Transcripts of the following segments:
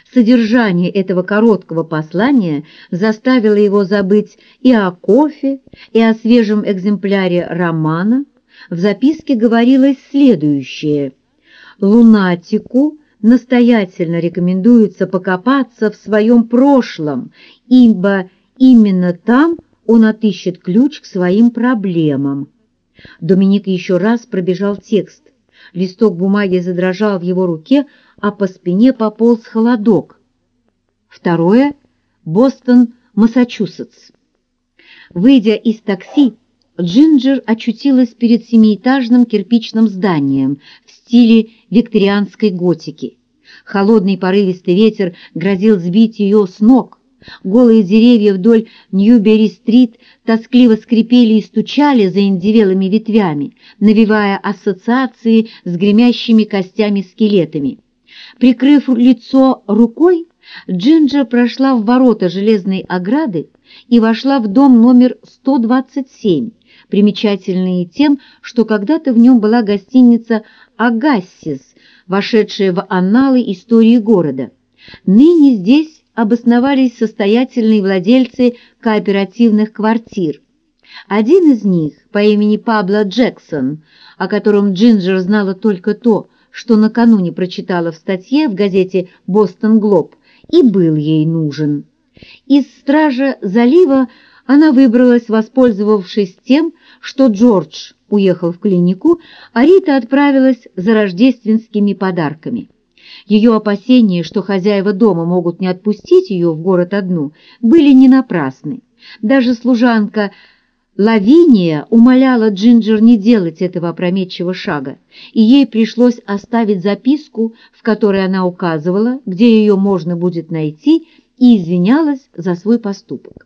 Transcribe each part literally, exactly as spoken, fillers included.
Содержание этого короткого послания заставило его забыть и о кофе, и о свежем экземпляре романа. В записке говорилось следующее: «Лунатику настоятельно рекомендуется покопаться в своем прошлом, ибо именно там он отыщет ключ к своим проблемам». Доминик еще раз пробежал текст. Листок бумаги задрожал в его руке, а по спине пополз холодок. Второе. Бостон, Массачусетс. Выйдя из такси, Джинджер очутилась перед семиэтажным кирпичным зданием в стиле викторианской готики. Холодный порывистый ветер грозил сбить ее с ног. Голые деревья вдоль Ньюбери-стрит тоскливо скрипели и стучали заиндевелыми ветвями, навевая ассоциации с гремящими костями-скелетами. Прикрыв лицо рукой, Джинджер прошла в ворота железной ограды и вошла в дом номер сто двадцать семь, примечательный тем, что когда-то в нем была гостиница «Агассис», вошедшая в анналы истории города. Ныне здесь обосновались состоятельные владельцы кооперативных квартир. Один из них, по имени Пабло Джексон, о котором Джинджер знала только то, что накануне прочитала в статье в газете «Бостон Глоб», и был ей нужен. Из стража залива она выбралась, воспользовавшись тем, что Джордж уехал в клинику, а Рита отправилась за рождественскими подарками. Ее опасения, что хозяева дома могут не отпустить ее в город одну, были не напрасны. Даже служанка Лавиния умоляла Джинджер не делать этого опрометчивого шага, и ей пришлось оставить записку, в которой она указывала, где ее можно будет найти, и извинялась за свой поступок.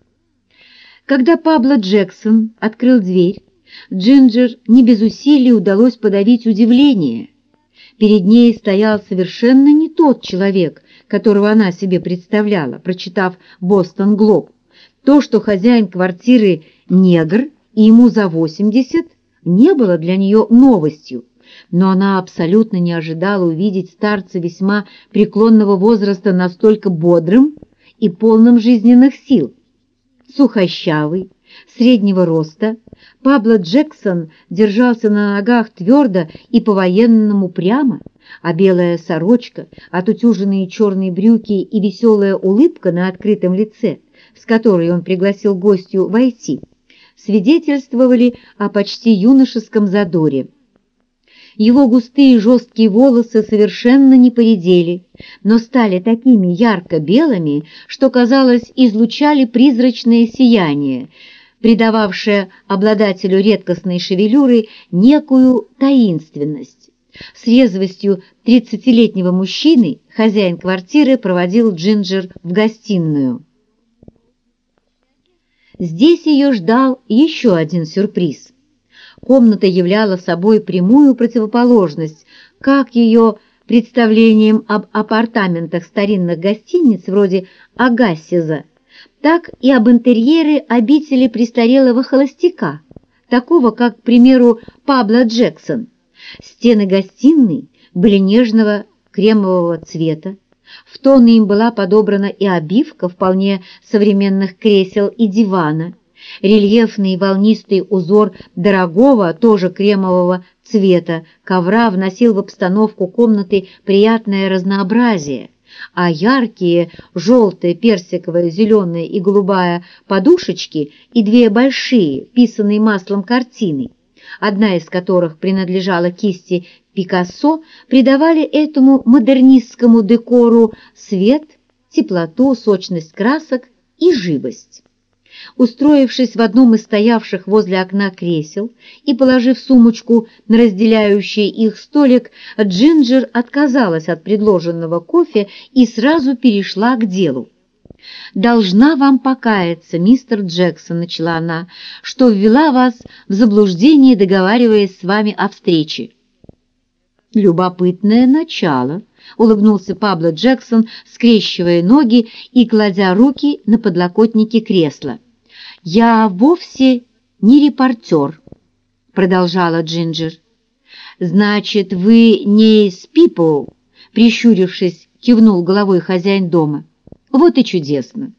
Когда Пабло Джексон открыл дверь, Джинджер не без усилий удалось подавить удивление. Перед ней стоял совершенно не тот человек, которого она себе представляла, прочитав «Бостон Глоб». То, что хозяин квартиры негр и ему за восемьдесят, не было для нее новостью, но она абсолютно не ожидала увидеть старца весьма преклонного возраста настолько бодрым и полным жизненных сил. Сухощавый, среднего роста, Пабло Джексон держался на ногах твердо и по-военному прямо, а белая сорочка, отутюженные черные брюки и веселая улыбка на открытом лице, с которой он пригласил гостью войти, свидетельствовали о почти юношеском задоре. Его густые жесткие волосы совершенно не поредели, но стали такими ярко-белыми, что, казалось, излучали призрачное сияние, придававшее обладателю редкостной шевелюры некую таинственность. С резвостью тридцатилетнего мужчины хозяин квартиры проводил Джинджер в гостиную. Здесь ее ждал еще один сюрприз. Комната являла собой прямую противоположность как ее представлениям об апартаментах старинных гостиниц вроде Агассиза, так и об интерьере обители престарелого холостяка, такого как, к примеру, Пабло Джексон. Стены гостиной были нежного кремового цвета, в тон им была подобрана и обивка вполне современных кресел и дивана. Рельефный волнистый узор дорогого, тоже кремового цвета ковра вносил в обстановку комнаты приятное разнообразие, а яркие желтые, персиковая, зеленая и голубая подушечки и две большие, писанные маслом картины, одна из которых принадлежала кисти Пикассо, придавали этому модернистскому декору свет, теплоту, сочность красок и живость. Устроившись в одном из стоявших возле окна кресел и положив сумочку на разделяющий их столик, Джинджер отказалась от предложенного кофе и сразу перешла к делу. «Должна вам покаяться, мистер Джексон», — начала она, — «что ввела вас в заблуждение, договариваясь с вами о встрече». «Любопытное начало», — улыбнулся Пабло Джексон, скрещивая ноги и кладя руки на подлокотники кресла. «Я вовсе не репортер», — продолжала Джинджер. «Значит, вы не из People?» — прищурившись, кивнул головой хозяин дома. Вот и чудесно.